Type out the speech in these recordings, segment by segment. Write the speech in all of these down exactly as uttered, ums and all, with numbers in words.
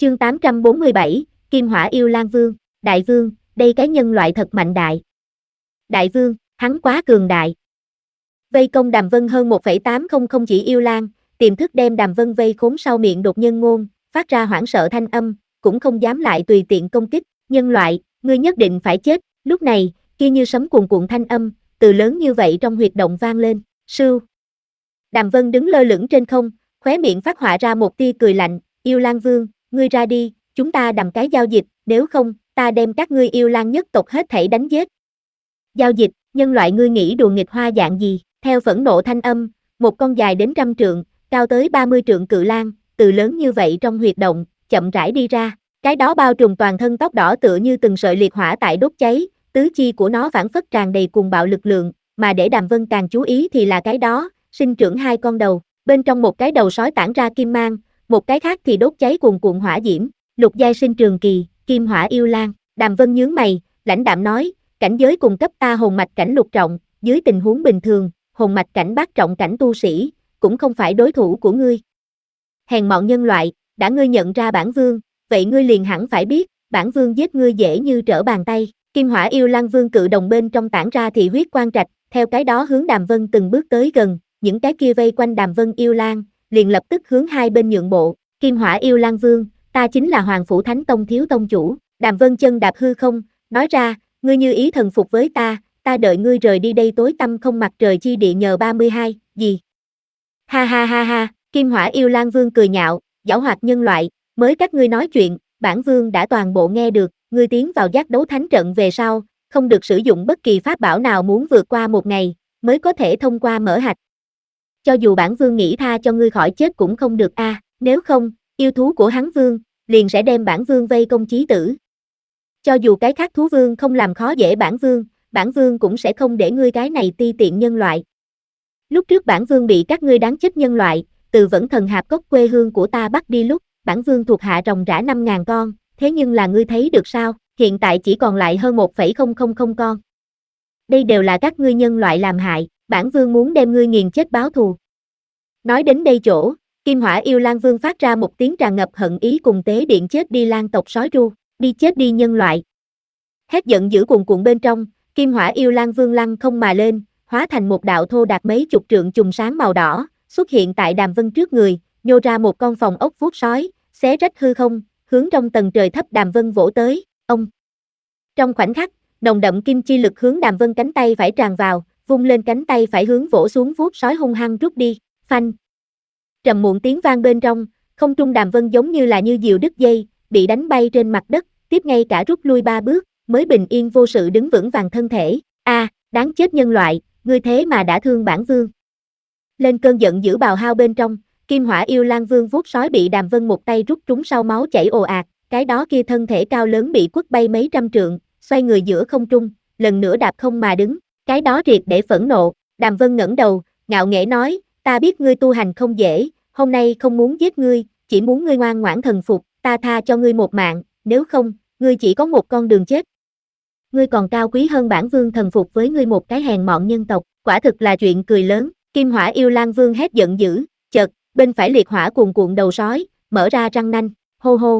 Chương tám trăm bốn mươi bảy, Kim Hỏa Yêu Lang Vương. Đại vương, đây cái nhân loại thật mạnh đại. Đại vương, hắn quá cường đại. Vây công Đàm Vân hơn một phẩy tám không không chỉ yêu lang, tiềm thức đem Đàm Vân vây khốn sau miệng đột nhân ngôn, phát ra hoảng sợ thanh âm, cũng không dám lại tùy tiện công kích. Nhân loại, ngươi nhất định phải chết. Lúc này, kia như sấm cuồn cuộn thanh âm, từ lớn như vậy trong huyệt động vang lên. Sưu. Đàm Vân đứng lơ lửng trên không, khóe miệng phát họa ra một tia cười lạnh. Yêu Lang Vương, ngươi ra đi, chúng ta đàm cái giao dịch, nếu không, ta đem các ngươi yêu lang nhất tộc hết thảy đánh giết. Giao dịch, nhân loại ngươi nghĩ đùa nghịch hoa dạng gì? Theo phẫn nộ thanh âm, một con dài đến trăm trượng, cao tới ba mươi trượng cự lang, từ lớn như vậy trong huyệt động, chậm rãi đi ra. Cái đó bao trùm toàn thân tóc đỏ tựa như từng sợi liệt hỏa tại đốt cháy, tứ chi của nó phản phất tràn đầy cuồng bạo lực lượng, mà để Đàm Vân càng chú ý thì là cái đó, sinh trưởng hai con đầu, bên trong một cái đầu sói tản ra kim mang, một cái khác thì đốt cháy cuồn cuộn hỏa diễm, lục giai sinh trường kỳ, Kim Hỏa Yêu Lang. Đàm Vân nhướng mày, lãnh đạm nói, cảnh giới cùng cấp ta hồn mạch cảnh lục trọng, dưới tình huống bình thường, hồn mạch cảnh bát trọng cảnh tu sĩ, cũng không phải đối thủ của ngươi. Hèn mọn nhân loại, đã ngươi nhận ra bản vương, vậy ngươi liền hẳn phải biết, bản vương giết ngươi dễ như trở bàn tay. Kim Hỏa Yêu Lang Vương cự đồng bên trong tản ra thị huyết quang trạch, theo cái đó hướng Đàm Vân từng bước tới gần, những cái kia vây quanh Đàm Vân yêu lang, liền lập tức hướng hai bên nhượng bộ. Kim Hỏa Yêu Lang Vương, ta chính là Hoàng Phủ Thánh Tông thiếu tông chủ. Đàm Vân chân đạp hư không, nói ra, ngươi như ý thần phục với ta, ta đợi ngươi rời đi đây tối tăm không mặt trời chi địa nhờ ba mươi hai, gì? Ha ha ha ha, Kim Hỏa Yêu Lang Vương cười nhạo, giảo hoạt nhân loại, mới các ngươi nói chuyện, bản vương đã toàn bộ nghe được, ngươi tiến vào giác đấu thánh trận về sau, không được sử dụng bất kỳ pháp bảo nào muốn vượt qua một ngày, mới có thể thông qua mở hạch. Cho dù bản vương nghĩ tha cho ngươi khỏi chết cũng không được a, à, nếu không, yêu thú của hắn vương, liền sẽ đem bản vương vây công chí tử. Cho dù cái khác thú vương không làm khó dễ bản vương, bản vương cũng sẽ không để ngươi cái này ti tiện nhân loại. Lúc trước bản vương bị các ngươi đáng chết nhân loại, từ Vẫn Thần Hạp Cốc quê hương của ta bắt đi lúc, bản vương thuộc hạ ròng rã năm ngàn con, thế nhưng là ngươi thấy được sao, hiện tại chỉ còn lại hơn một phẩy không không không con. Đây đều là các ngươi nhân loại làm hại, bản vương muốn đem ngươi nghiền chết báo thù. Nói đến đây chỗ, Kim Hỏa Yêu Lang Vương phát ra một tiếng tràn ngập hận ý cùng tế điện chết đi lang tộc sói ru, đi chết đi nhân loại. Hét giận dữ cuồn cuộn bên trong, Kim Hỏa Yêu Lang Vương lăng không mà lên, hóa thành một đạo thô đạt mấy chục trượng chùm sáng màu đỏ, xuất hiện tại Đàm Vân trước người, nhô ra một con phòng ốc vuốt sói, xé rách hư không, hướng trong tầng trời thấp Đàm Vân vỗ tới. Ông. Trong khoảnh khắc, nồng đậm kim chi lực hướng Đàm Vân cánh tay phải tràn vào, vung lên cánh tay phải hướng vỗ xuống vuốt sói hung hăng rút đi, phanh. Trầm muộn tiếng vang bên trong, không trung Đàm Vân giống như là như diều đứt dây, bị đánh bay trên mặt đất, tiếp ngay cả rút lui ba bước, mới bình yên vô sự đứng vững vàng thân thể. A, à, đáng chết nhân loại, ngươi thế mà đã thương bản vương. Lên cơn giận dữ bào hao bên trong, Kim Hỏa Yêu Lang Vương vuốt sói bị Đàm Vân một tay rút trúng sau máu chảy ồ ạt, cái đó kia thân thể cao lớn bị quất bay mấy trăm trượng, xoay người giữa không trung, lần nữa đạp không mà đứng, cái đó triệt để phẫn nộ. Đàm Vân ngẩng đầu, ngạo nghễ nói, ta biết ngươi tu hành không dễ, hôm nay không muốn giết ngươi, chỉ muốn ngươi ngoan ngoãn thần phục, ta tha cho ngươi một mạng, nếu không, ngươi chỉ có một con đường chết. Ngươi còn cao quý hơn bản vương thần phục với ngươi một cái hèn mọn nhân tộc, quả thực là chuyện cười lớn. Kim Hỏa Yêu Lang Vương hét giận dữ, chợt, bên phải liệt hỏa cuồn cuộn đầu sói, mở ra răng nanh, hô hô.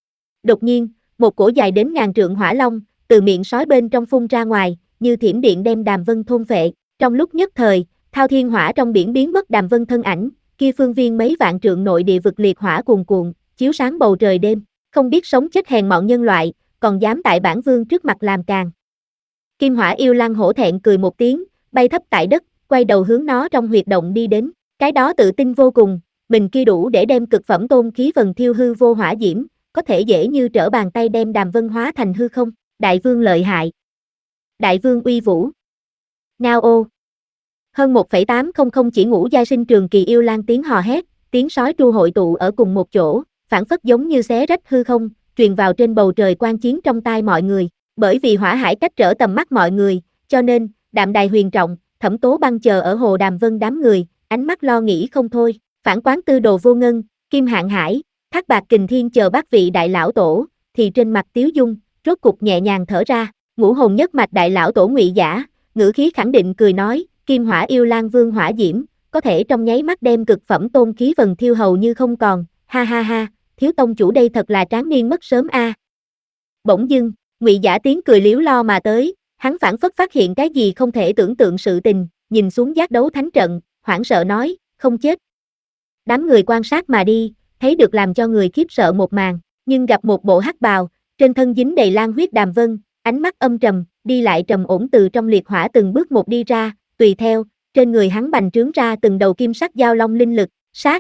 Đột nhiên, một cổ dài đến ngàn trượng hỏa long, từ miệng sói bên trong phun ra ngoài, như thiểm điện đem Đàm Vân thôn phệ. Trong lúc nhất thời, thao thiên hỏa trong biển biến mất Đàm Vân thân ảnh, kia phương viên mấy vạn trượng nội địa vực liệt hỏa cuồn cuộn, chiếu sáng bầu trời đêm, không biết sống chết hèn mọn nhân loại, còn dám tại bản vương trước mặt làm càn. Kim Hỏa Yêu Lang hổ thẹn cười một tiếng, bay thấp tại đất, quay đầu hướng nó trong huyệt động đi đến, cái đó tự tin vô cùng, mình kia đủ để đem cực phẩm tôn khí vần thiêu hư vô hỏa diễm, có thể dễ như trở bàn tay đem Đàm Vân hóa thành hư không. Đại vương lợi hại. Đại vương uy vũ. Ngao ô. Hơn một phẩy tám không không chỉ ngũ giai sinh trường kỳ yêu lang tiếng hò hét, tiếng sói tru hội tụ ở cùng một chỗ, phản phất giống như xé rách hư không, truyền vào trên bầu trời quan chiến trong tai mọi người. Bởi vì hỏa hải cách trở tầm mắt mọi người, cho nên, Đạm Đài Huyền Trọng, Thẩm Tố Băng chờ ở hồ Đàm Vân đám người, ánh mắt lo nghĩ không thôi. Phản Quán Tư Đồ Vô Ngân, Kim Hạn Hải, Thác Bạc Kình Thiên chờ bác vị đại lão tổ, thì trên mặt tiếu dung, rốt cục nhẹ nhàng thở ra. Ngũ hồn nhất mạch đại lão tổ Ngụy Giả, ngữ khí khẳng định cười nói, Kim Hỏa Yêu Lang Vương hỏa diễm, có thể trong nháy mắt đem cực phẩm tôn khí vần thiêu hầu như không còn, ha ha ha, thiếu tông chủ đây thật là tráng niên mất sớm a. À. Bỗng dưng, Ngụy Giả tiếng cười líu lo mà tới, hắn phảng phất phát hiện cái gì không thể tưởng tượng sự tình, nhìn xuống giác đấu thánh trận, hoảng sợ nói, không chết. Đám người quan sát mà đi, thấy được làm cho người khiếp sợ một màn, nhưng gặp một bộ hắc bào, trên thân dính đầy lan huyết Đàm Vân, ánh mắt âm trầm, đi lại trầm ổn từ trong liệt hỏa từng bước một đi ra, tùy theo, trên người hắn bành trướng ra từng đầu kim sắc giao long linh lực, sát.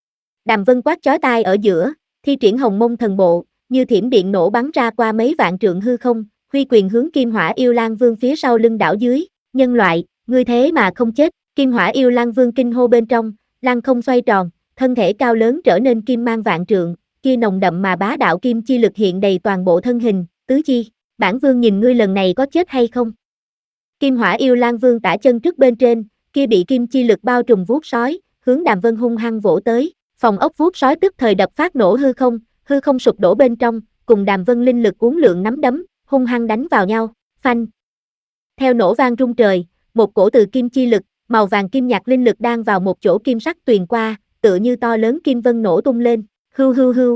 Đàm Vân quát chói tai ở giữa, thi triển Hồng Mông thần bộ, như thiểm điện nổ bắn ra qua mấy vạn trượng hư không, huy quyền hướng Kim Hỏa Yêu Lang Vương phía sau lưng đảo dưới, nhân loại, ngươi thế mà không chết, Kim Hỏa Yêu Lang Vương kinh hô bên trong, lăng không xoay tròn, thân thể cao lớn trở nên kim mang vạn trượng, kia nồng đậm mà bá đạo kim chi lực hiện đầy toàn bộ thân hình, tứ chi, bản vương nhìn ngươi lần này có chết hay không. Kim Hỏa Yêu Lang Vương tả chân trước bên trên, kia bị kim chi lực bao trùm vuốt sói, hướng Đàm Vân hung hăng vỗ tới, phòng ốc vuốt sói tức thời đập phát nổ hư không, hư không sụp đổ bên trong, cùng Đàm Vân linh lực uốn lượn nắm đấm, hung hăng đánh vào nhau, phanh. Theo nổ vang rung trời, một cổ từ kim chi lực, màu vàng kim nhạt linh lực đang vào một chỗ kim sắc tuyền qua, tựa như to lớn kim vân nổ tung lên, hưu hưu hưu.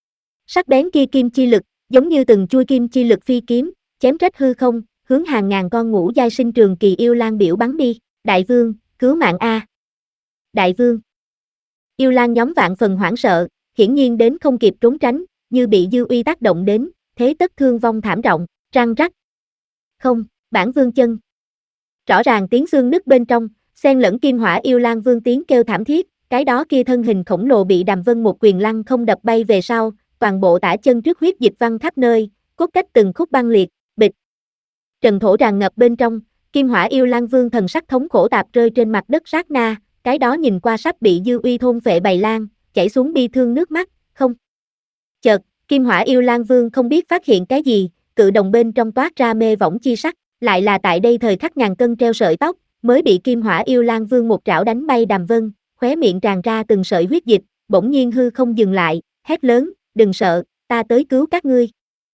Sắc bén kia kim chi lực, giống như từng chuôi kim chi lực phi kiếm, chém rách hư không, hướng hàng ngàn con ngũ giai sinh trường kỳ yêu lang biểu bắn đi, đại vương, cứu mạng a. Đại vương. Yêu lang nhóm vạn phần hoảng sợ, hiển nhiên đến không kịp trốn tránh, như bị dư uy tác động đến, thế tất thương vong thảm trọng, răng rắc. Không, bản vương chân. Rõ ràng tiếng xương nứt bên trong, xen lẫn Kim Hỏa Yêu Lang Vương tiếng kêu thảm thiết, cái đó kia thân hình khổng lồ bị Đàm Vân một quyền lăng không đập bay về sau, toàn bộ tả chân trước huyết dịch văng khắp nơi, cốt cách từng khúc băng liệt, bịch. Trần thổ tràn ngập bên trong, Kim Hỏa Yêu Lang Vương thần sắc thống khổ tạp rơi trên mặt đất sát na, cái đó nhìn qua sắp bị dư uy thôn phệ bầy lan, chảy xuống bi thương nước mắt, không. Chợt, Kim Hỏa Yêu Lang Vương không biết phát hiện cái gì, cự đồng bên trong toát ra mê võng chi sắc, lại là tại đây thời khắc ngàn cân treo sợi tóc, mới bị Kim Hỏa Yêu Lang Vương một trảo đánh bay Đàm Vân, khóe miệng tràn ra từng sợi huyết dịch, bỗng nhiên hư không dừng lại, hét lớn, đừng sợ, ta tới cứu các ngươi.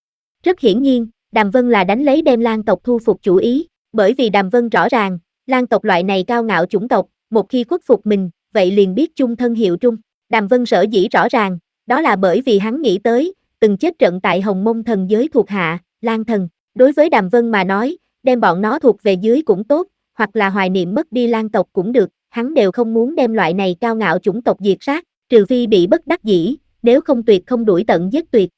Rất hiển nhiên, Đàm Vân là đánh lấy đem Lang tộc thu phục chủ ý, bởi vì Đàm Vân rõ ràng, Lang tộc loại này cao ngạo chủng tộc, một khi khuất phục mình, vậy liền biết chung thân hiệu trung. Đàm Vân sở dĩ rõ ràng, đó là bởi vì hắn nghĩ tới, từng chết trận tại Hồng Mông thần giới thuộc hạ, Lang thần. Đối với Đàm Vân mà nói, đem bọn nó thuộc về dưới cũng tốt, hoặc là hoài niệm mất đi Lang tộc cũng được, hắn đều không muốn đem loại này cao ngạo chủng tộc diệt sát, trừ phi bị bất đắc dĩ, nếu không tuyệt không đuổi tận giết tuyệt.